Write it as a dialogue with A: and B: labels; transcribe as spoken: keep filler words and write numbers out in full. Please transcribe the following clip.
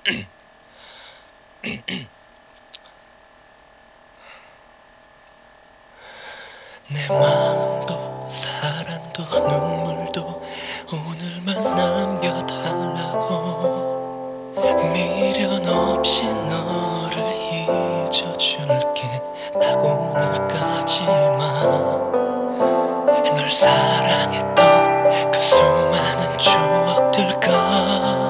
A: 내 마음도 사랑도 눈물도 오늘만 남겨달라고 미련 없이 너를 잊어줄게 딱 오늘까지만 널 사랑했던 그 수많은 추억들과